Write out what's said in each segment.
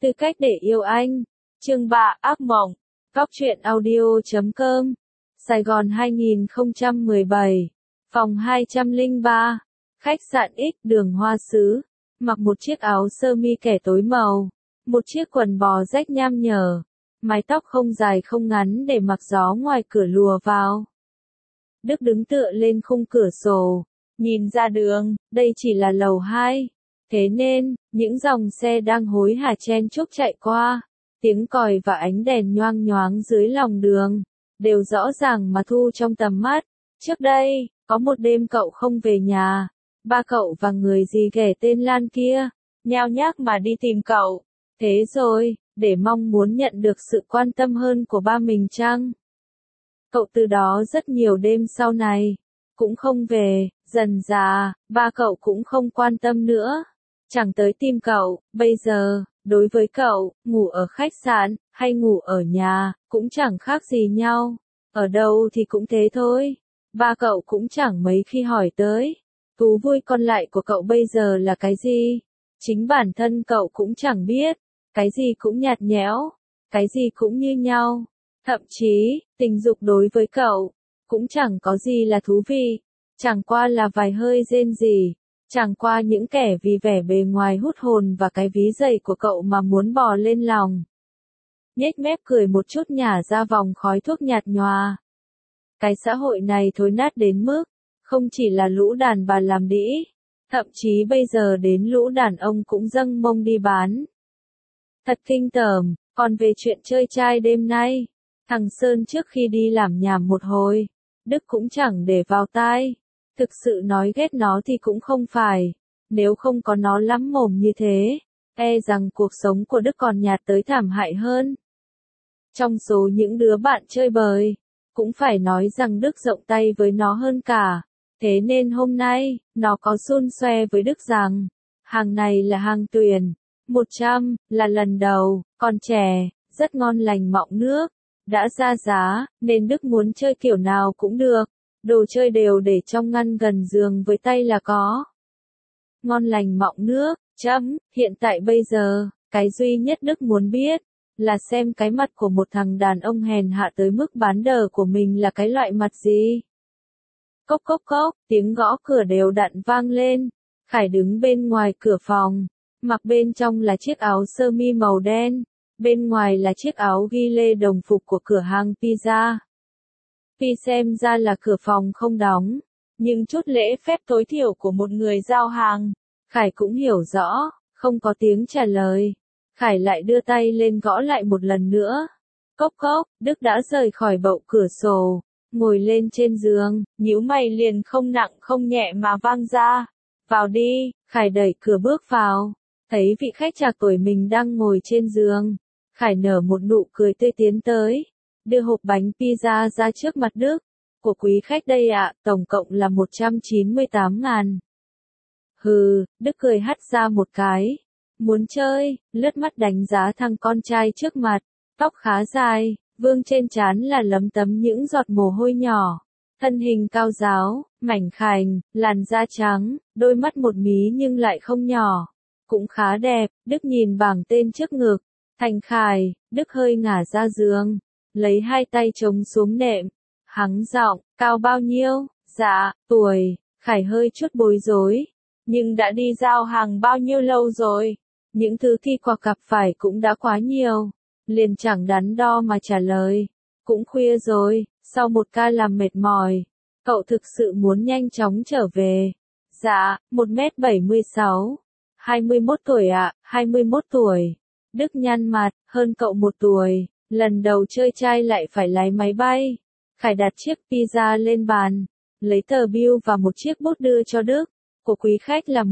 Tư cách để yêu anh. Chương 3 Ác mộng. Góc truyện audio.com. Sài Gòn 2017. Phòng 203. Khách sạn X đường Hoa Sứ. Mặc một chiếc áo sơ mi kẻ tối màu. Một chiếc quần bò rách nham nhở. Mái tóc không dài không ngắn để mặc gió ngoài cửa lùa vào. Đức đứng tựa lên khung cửa sổ. Nhìn ra đường, đây chỉ là lầu 2. Thế nên, những dòng xe đang hối hả chen chúc chạy qua, tiếng còi và ánh đèn nhoang nhoáng dưới lòng đường, đều rõ ràng mà thu trong tầm mắt. Trước đây, có một đêm cậu không về nhà, ba cậu và người dì ghẻ tên Lan kia, nhao nhác mà đi tìm cậu. Thế rồi, để mong muốn nhận được sự quan tâm hơn của ba mình chăng? Cậu từ đó rất nhiều đêm sau này, cũng không về, dần dà, ba cậu cũng không quan tâm nữa. Chẳng tới tìm cậu, bây giờ, đối với cậu, ngủ ở khách sạn, hay ngủ ở nhà, cũng chẳng khác gì nhau. Ở đâu thì cũng thế thôi. Ba cậu cũng chẳng mấy khi hỏi tới. Thú vui còn lại của cậu bây giờ là cái gì? Chính bản thân cậu cũng chẳng biết. Cái gì cũng nhạt nhẽo. Cái gì cũng như nhau. Thậm chí, tình dục đối với cậu, cũng chẳng có gì là thú vị. Chẳng qua là vài hơi rên rỉ. Chẳng qua những kẻ vì vẻ bề ngoài hút hồn và cái ví dày của cậu mà muốn bò lên lòng. Nhếch mép cười một chút nhả ra vòng khói thuốc nhạt nhòa. Cái xã hội này thối nát đến mức, không chỉ là lũ đàn bà làm đĩ, thậm chí bây giờ đến lũ đàn ông cũng dâng mông đi bán. Thật kinh tởm, còn về chuyện chơi trai đêm nay, thằng Sơn trước khi đi làm nhảm một hồi, Đức cũng chẳng để vào tai. Thực sự nói ghét nó thì cũng không phải, nếu không có nó lắm mồm như thế, e rằng cuộc sống của Đức còn nhạt tới thảm hại hơn. Trong số những đứa bạn chơi bời, cũng phải nói rằng Đức rộng tay với nó hơn cả, thế nên hôm nay, nó có xun xoe với Đức rằng, hàng này là hàng tuyển, 100, là lần đầu, còn trẻ, rất ngon lành mọng nước, đã ra giá, nên Đức muốn chơi kiểu nào cũng được. Đồ chơi đều để trong ngăn gần giường với tay là có. Ngon lành mọng nước, hiện tại bây giờ, cái duy nhất Đức muốn biết, là xem cái mặt của một thằng đàn ông hèn hạ tới mức bán đờ của mình là cái loại mặt gì. Cốc cốc cốc, tiếng gõ cửa đều đặn vang lên. Khải đứng bên ngoài cửa phòng, mặc bên trong là chiếc áo sơ mi màu đen, bên ngoài là chiếc áo ghi lê đồng phục của cửa hàng pizza. Vì xem ra là cửa phòng không đóng, nhưng chút lễ phép tối thiểu của một người giao hàng, Khải cũng hiểu rõ, không có tiếng trả lời. Khải lại đưa tay lên gõ lại một lần nữa. Cốc cốc, Đức đã rời khỏi bậu cửa sổ, ngồi lên trên giường, nhíu mày liền không nặng không nhẹ mà vang ra. Vào đi, Khải đẩy cửa bước vào, thấy vị khách trạc tuổi mình đang ngồi trên giường. Khải nở một nụ cười tươi tiến tới. Đưa hộp bánh pizza ra trước mặt Đức. Của quý khách đây ạ, tổng cộng là 198.000. Hừ, Đức cười hắt ra một cái. Muốn chơi, lướt mắt đánh giá thằng con trai trước mặt. Tóc khá dài, vương trên trán là lấm tấm những giọt mồ hôi nhỏ. Thân hình cao ráo, mảnh khảnh, làn da trắng, đôi mắt một mí nhưng lại không nhỏ. Cũng khá đẹp, Đức nhìn bảng tên trước ngực. Thành Khải, Đức hơi ngả ra giường. Lấy hai tay chống xuống nệm, hắng giọng, cao bao nhiêu? Dạ, tuổi. Khải hơi chút bối rối, nhưng đã đi giao hàng bao nhiêu lâu rồi? Những thứ thi quà gặp phải cũng đã quá nhiều, liền chẳng đắn đo mà trả lời. Cũng khuya rồi, sau một ca làm mệt mỏi, cậu thực sự muốn nhanh chóng trở về. Dạ, 1m76, 21 tuổi ạ, 21 tuổi. Đức nhăn mặt, hơn cậu 1 tuổi. Lần đầu chơi trai lại phải lái máy bay. Khải đặt chiếc pizza lên bàn, lấy tờ bill và một chiếc bút đưa cho Đức. Của quý khách là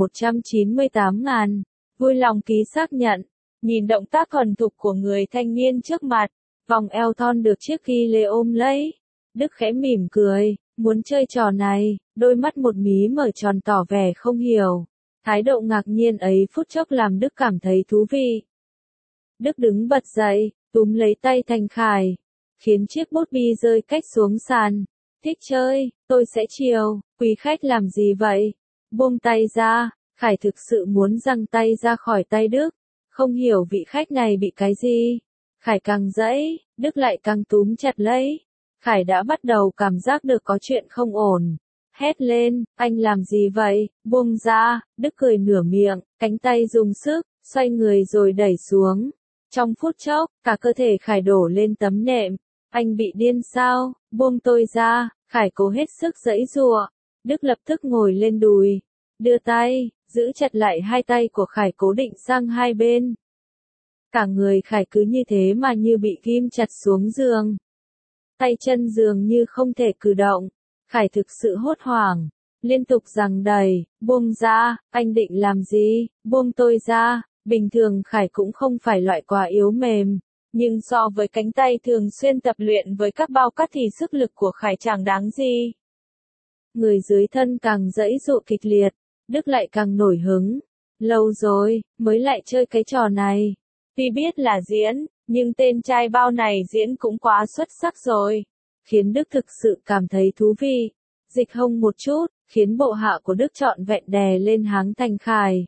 198.000. Vui lòng ký xác nhận. Nhìn động tác thuần thục của người thanh niên trước mặt, vòng eo thon được chiếc ghi lê ôm lấy. Đức khẽ mỉm cười, muốn chơi trò này, đôi mắt một mí mở tròn tỏ vẻ không hiểu. Thái độ ngạc nhiên ấy phút chốc làm Đức cảm thấy thú vị. Đức đứng bật dậy, túm lấy tay Thành Khải, khiến chiếc bút bi rơi cách xuống sàn. Thích chơi, tôi sẽ chiều. Quý khách làm gì vậy? Buông tay ra. Khải thực sự muốn giằng tay ra khỏi tay Đức. Không hiểu vị khách này bị cái gì. Khải càng giãy, Đức lại càng túm chặt lấy. Khải đã bắt đầu cảm giác được có chuyện không ổn. Hét lên, anh làm gì vậy, buông ra, Đức cười nửa miệng, cánh tay dùng sức, xoay người rồi đẩy xuống. Trong phút chốc, cả cơ thể Khải đổ lên tấm nệm. Anh bị điên sao, buông tôi ra, Khải cố hết sức giãy giụa. Đức lập tức ngồi lên đùi, đưa tay, giữ chặt lại hai tay của Khải cố định sang hai bên. Cả người Khải cứ như thế mà như bị ghim chặt xuống giường. Tay chân dường như không thể cử động. Khải thực sự hốt hoảng, liên tục giằng đầy, buông ra, anh định làm gì, buông tôi ra. Bình thường Khải cũng không phải loại quá yếu mềm, nhưng so với cánh tay thường xuyên tập luyện với các bao cát thì sức lực của Khải chẳng đáng gì. Người dưới thân càng giãy giụa kịch liệt, Đức lại càng nổi hứng. Lâu rồi, mới lại chơi cái trò này. Tuy biết là diễn, nhưng tên trai bao này diễn cũng quá xuất sắc rồi. Khiến Đức thực sự cảm thấy thú vị. Dịch hông một chút, khiến bộ hạ của Đức trọn vẹn đè lên háng thành Khải.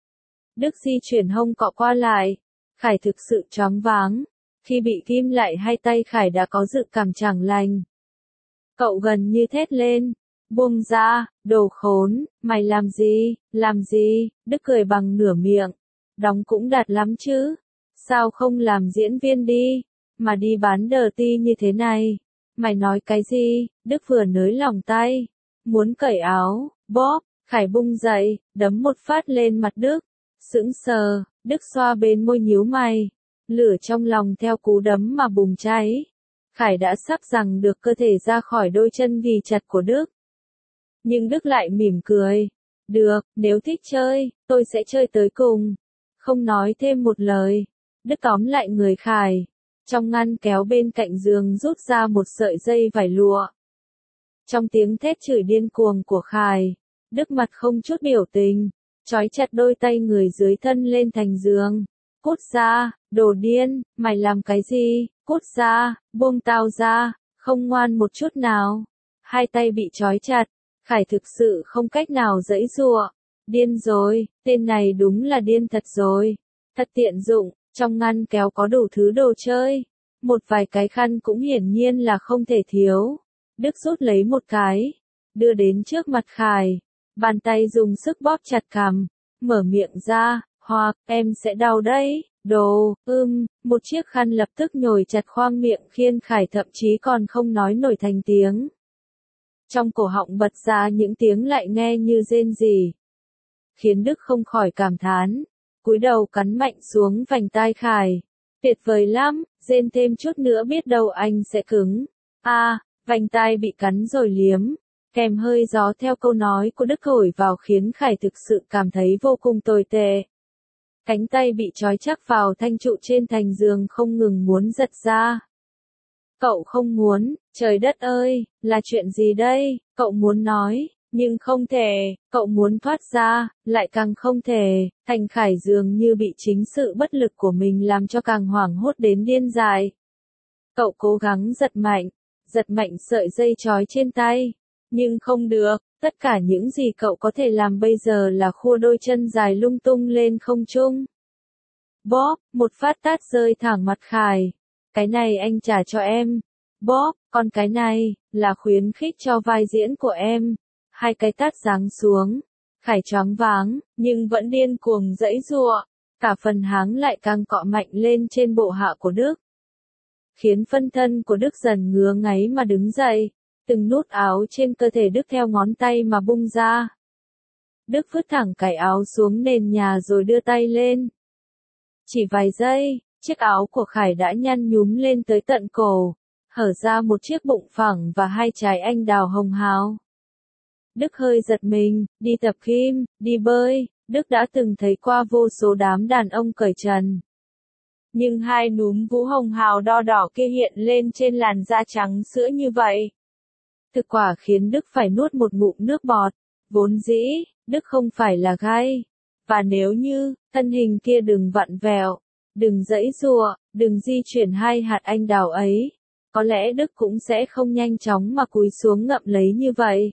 Đức di chuyển hông cọ qua lại. Khải thực sự choáng váng. Khi bị ghim lại hai tay Khải đã có dự cảm chẳng lành. Cậu gần như thét lên. Buông ra, đồ khốn, mày làm gì, Đức cười bằng nửa miệng. Đóng cũng đạt lắm chứ. Sao không làm diễn viên đi, mà đi bán đờ ti như thế này. Mày nói cái gì, Đức vừa nới lỏng tay. Muốn cởi áo, bóp, Khải bung dậy, đấm một phát lên mặt Đức. Sững sờ, Đức xoa bên môi nhíu mày. Lửa trong lòng theo cú đấm mà bùng cháy. Khải đã sắp giằng được cơ thể ra khỏi đôi chân ghì chặt của Đức. Nhưng Đức lại mỉm cười. Được, nếu thích chơi, tôi sẽ chơi tới cùng. Không nói thêm một lời. Đức tóm lại người Khải. Trong ngăn kéo bên cạnh giường rút ra một sợi dây vải lụa. Trong tiếng thét chửi điên cuồng của Khải, Đức mặt không chút biểu tình, trói chặt đôi tay người dưới thân lên thành giường. Cút ra, đồ điên, mày làm cái gì, cút ra, buông tao ra, không ngoan một chút nào. Hai tay bị trói chặt, Khải thực sự không cách nào giãy giụa. Điên rồi, tên này đúng là điên thật rồi. Thật tiện dụng, trong ngăn kéo có đủ thứ đồ chơi. Một vài cái khăn cũng hiển nhiên là không thể thiếu. Đức rút lấy một cái, đưa đến trước mặt Khải. Bàn tay dùng sức bóp chặt cằm, mở miệng ra, hoặc, em sẽ đau đấy, đồ, một chiếc khăn lập tức nhồi chặt khoang miệng khiến Khải thậm chí còn không nói nổi thành tiếng. Trong cổ họng bật ra những tiếng lại nghe như rên rỉ. Khiến Đức không khỏi cảm thán, cúi đầu cắn mạnh xuống vành tai Khải. Tuyệt vời lắm, rên thêm chút nữa biết đâu anh sẽ cứng. Vành tai bị cắn rồi liếm. Kèm hơi gió theo câu nói của Đức thổi vào khiến Khải thực sự cảm thấy vô cùng tồi tệ. Cánh tay bị trói chắc vào thanh trụ trên thành giường không ngừng muốn giật ra. Cậu không muốn, trời đất ơi, là chuyện gì đây, cậu muốn nói, nhưng không thể, cậu muốn thoát ra, lại càng không thể, thành Khải dường như bị chính sự bất lực của mình làm cho càng hoảng hốt đến điên dại. Cậu cố gắng giật mạnh sợi dây trói trên tay, nhưng không được, tất cả những gì cậu có thể làm bây giờ là khua đôi chân dài lung tung lên không trung. Bóp, một phát tát rơi thẳng mặt Khải. Cái này anh trả cho em. Bóp, còn cái này, là khuyến khích cho vai diễn của em. Hai cái tát giáng xuống. Khải choáng váng, nhưng vẫn điên cuồng giãy giụa. Cả phần háng lại càng cọ mạnh lên trên bộ hạ của Đức. Khiến phân thân của Đức dần ngứa ngáy mà đứng dậy. Từng nút áo trên cơ thể Đức theo ngón tay mà bung ra. Đức vứt thẳng cài áo xuống nền nhà rồi đưa tay lên. Chỉ vài giây, chiếc áo của Khải đã nhăn nhúm lên tới tận cổ, hở ra một chiếc bụng phẳng và hai trái anh đào hồng hào. Đức hơi giật mình, đi tập gym, đi bơi, Đức đã từng thấy qua vô số đám đàn ông cởi trần. Nhưng hai núm vú hồng hào đo đỏ kia hiện lên trên làn da trắng sữa như vậy. Thực quả khiến Đức phải nuốt một ngụm nước bọt. Vốn dĩ, Đức không phải là gay. Và nếu như, thân hình kia đừng vặn vẹo, đừng giãy giụa, đừng di chuyển hai hạt anh đào ấy, có lẽ Đức cũng sẽ không nhanh chóng mà cúi xuống ngậm lấy như vậy.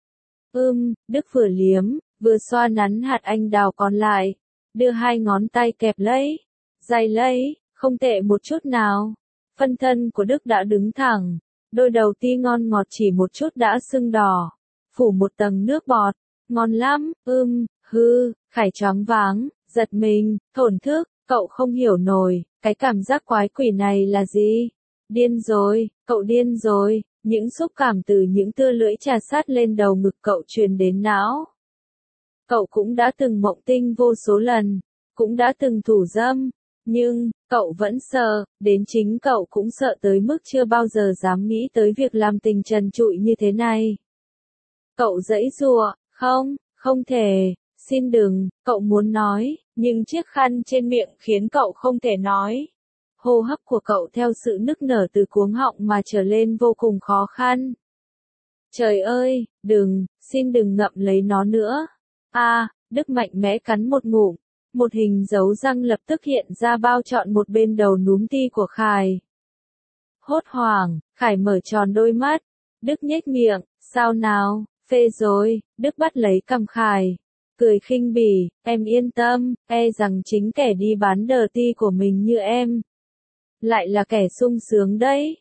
Đức vừa liếm, vừa xoa nắn hạt anh đào còn lại, đưa hai ngón tay kẹp lấy, Dày lấy, không tệ một chút nào. Phân thân của Đức đã đứng thẳng, đôi đầu ti ngon ngọt chỉ một chút đã sưng đỏ, phủ một tầng nước bọt, ngon lắm, Khải choáng váng, giật mình, thổn thức, cậu không hiểu nổi, cái cảm giác quái quỷ này là gì? Điên rồi, cậu điên rồi, những xúc cảm từ những tia lưỡi chà sát lên đầu ngực cậu truyền đến não. Cậu cũng đã từng mộng tinh vô số lần, cũng đã từng thủ dâm, nhưng, cậu vẫn sợ, đến chính cậu cũng sợ tới mức chưa bao giờ dám nghĩ tới việc làm tình trần trụi như thế này. Cậu giãy giụa, không thể, xin đừng, cậu muốn nói, nhưng chiếc khăn trên miệng khiến cậu không thể nói. Hô hấp của cậu theo sự nức nở từ cuống họng mà trở lên vô cùng khó khăn. Trời ơi, xin đừng ngậm lấy nó nữa. Đức mạnh mẽ cắn một ngụm. Một hình dấu răng lập tức hiện ra bao trọn một bên đầu núm ti của Khải. Hốt hoảng, Khải mở tròn đôi mắt. Đức nhếch miệng, sao nào, phê rồi, Đức bắt lấy cằm Khải. Cười khinh bỉ, em yên tâm, rằng chính kẻ đi bán đờ ti của mình như em. Lại là kẻ sung sướng đấy.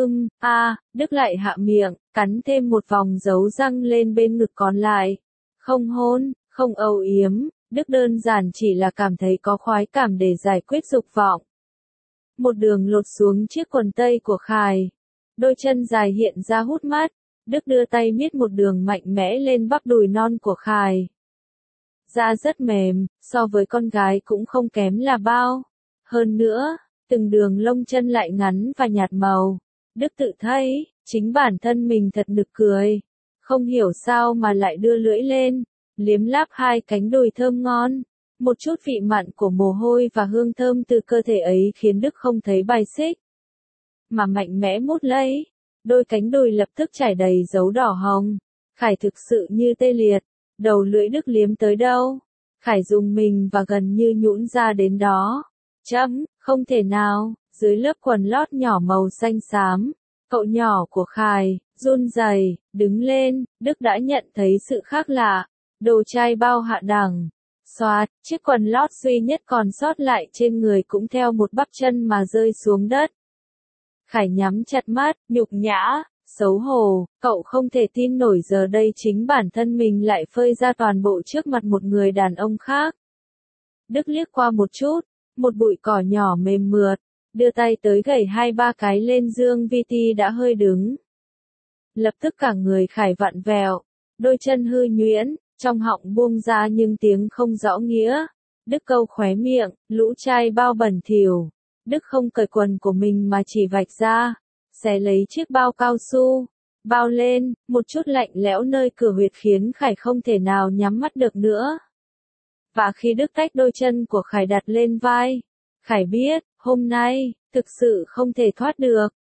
Đức lại hạ miệng, cắn thêm một vòng dấu răng lên bên ngực còn lại. Không hôn, không âu yếm, Đức đơn giản chỉ là cảm thấy có khoái cảm để giải quyết dục vọng. Một đường lột xuống chiếc quần tây của Khải. Đôi chân dài hiện ra hút mắt. Đức đưa tay miết một đường mạnh mẽ lên bắp đùi non của Khải. Da rất mềm, so với con gái cũng không kém là bao. Hơn nữa, từng đường lông chân lại ngắn và nhạt màu. Đức tự thấy, chính bản thân mình thật nực cười. Không hiểu sao mà lại đưa lưỡi lên, liếm láp hai cánh đùi thơm ngon. Một chút vị mặn của mồ hôi và hương thơm từ cơ thể ấy khiến Đức không thấy bài xích. Mà mạnh mẽ mút lấy, đôi cánh đùi lập tức trải đầy dấu đỏ hồng. Khải thực sự như tê liệt, đầu lưỡi Đức liếm tới đâu. Khải dùng mình và gần như nhũn ra đến đó. Không thể nào, dưới lớp quần lót nhỏ màu xanh xám. Cậu nhỏ của Khải, run rẩy, đứng lên, Đức đã nhận thấy sự khác lạ. Đồ trai bao hạ đẳng. Xoạt, chiếc quần lót duy nhất còn sót lại trên người cũng theo một bắp chân mà rơi xuống đất. Khải nhắm chặt mắt, nhục nhã, xấu hổ, cậu không thể tin nổi giờ đây chính bản thân mình lại phơi ra toàn bộ trước mặt một người đàn ông khác. Đức liếc qua một chút, một bụi cỏ nhỏ mềm mượt, đưa tay tới gẩy 2-3 cái lên Dương Vi Ti đã hơi đứng. Lập tức cả người Khải vặn vẹo, đôi chân hư nhuyễn, trong họng buông ra nhưng tiếng không rõ nghĩa. Đức câu khóe miệng, lũ trai bao bẩn thỉu. Đức không cởi quần của mình mà chỉ vạch ra, xé lấy chiếc bao cao su, bao lên, một chút lạnh lẽo nơi cửa huyệt khiến Khải không thể nào nhắm mắt được nữa. Và khi Đức tách đôi chân của Khải đặt lên vai, Khải biết, hôm nay, thực sự không thể thoát được.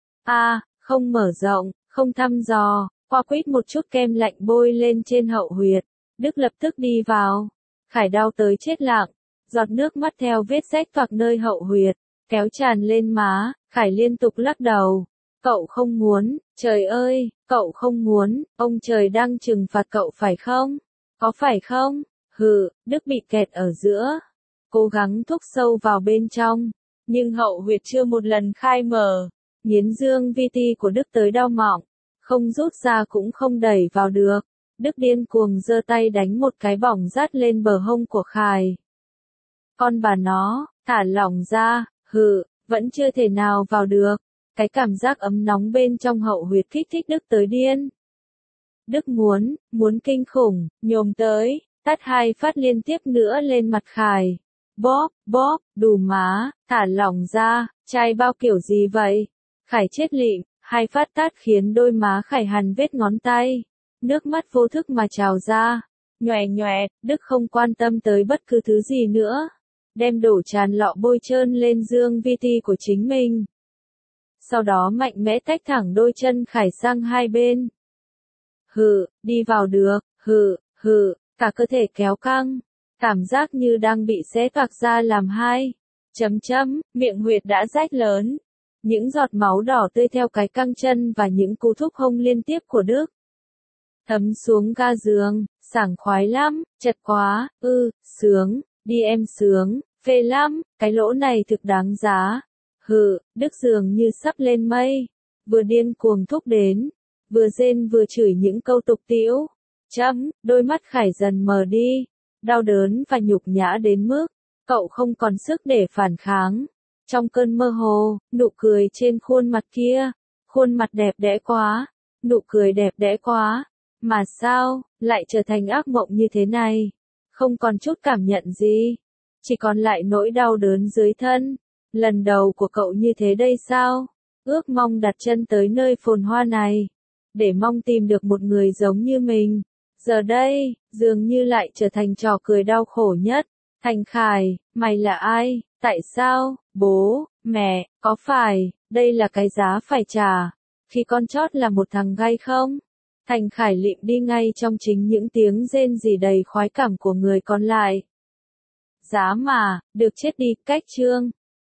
Không mở rộng, không thăm dò, qua quýt một chút kem lạnh bôi lên trên hậu huyệt. Đức lập tức đi vào. Khải đau tới chết lặng, giọt nước mắt theo vết rách toạc nơi hậu huyệt, kéo tràn lên má. Khải liên tục lắc đầu. Cậu không muốn, trời ơi, cậu không muốn, ông trời đang trừng phạt cậu phải không? Có phải không? Đức bị kẹt ở giữa. Cố gắng thúc sâu vào bên trong, nhưng hậu huyệt chưa một lần khai mở. Nghiến Dương Vi Ti của Đức tới đau mọng, không rút ra cũng không đẩy vào được. Đức điên cuồng giơ tay đánh một cái bỏng rát lên bờ hông của Khải. Con bà nó, thả lỏng ra, vẫn chưa thể nào vào được. Cái cảm giác ấm nóng bên trong hậu huyệt kích thích Đức tới điên. Đức muốn kinh khủng, nhồm tới, tát 2 phát liên tiếp nữa lên mặt Khải. Bóp, đù má, thả lỏng ra, trai bao kiểu gì vậy? Khải chết lịm, 2 phát tát khiến đôi má Khải hằn vết ngón tay. Nước mắt vô thức mà trào ra. Nhoè, Đức không quan tâm tới bất cứ thứ gì nữa. Đem đổ tràn lọ bôi trơn lên Dương Vi Ti của chính mình. Sau đó mạnh mẽ tách thẳng đôi chân Khải sang hai bên. Đi vào được, cả cơ thể kéo căng. Cảm giác như đang bị xé toạc ra làm hai. Miệng huyệt đã rách lớn. Những giọt máu đỏ tươi theo cái căng chân và những cú thúc hông liên tiếp của Đức. Thấm xuống ga giường, sảng khoái lắm, chật quá, sướng, đi em sướng, Phê lắm, cái lỗ này thực đáng giá. Hừ, Đức dường như sắp lên mây. Vừa điên cuồng thúc đến, vừa rên vừa chửi những câu tục tĩu. Đôi mắt Khải dần mờ đi, đau đớn và nhục nhã đến mức, cậu không còn sức để phản kháng. Trong cơn mơ hồ, nụ cười trên khuôn mặt kia, khuôn mặt đẹp đẽ quá, nụ cười đẹp đẽ quá, mà sao, lại trở thành ác mộng như thế này? Không còn chút cảm nhận gì, chỉ còn lại nỗi đau đớn dưới thân. Lần đầu của cậu như thế đây sao? Ước mong đặt chân tới nơi phồn hoa này, để mong tìm được một người giống như mình. Giờ đây, dường như lại trở thành trò cười đau khổ nhất. Thành Khải, mày là ai? Tại sao? Bố, mẹ, có phải, đây là cái giá phải trả, khi con chót là một thằng gay không? Thành Khải lịm đi ngay trong chính những tiếng rên rỉ đầy khoái cảm của người còn lại. Giá mà, được chết đi, cách chương.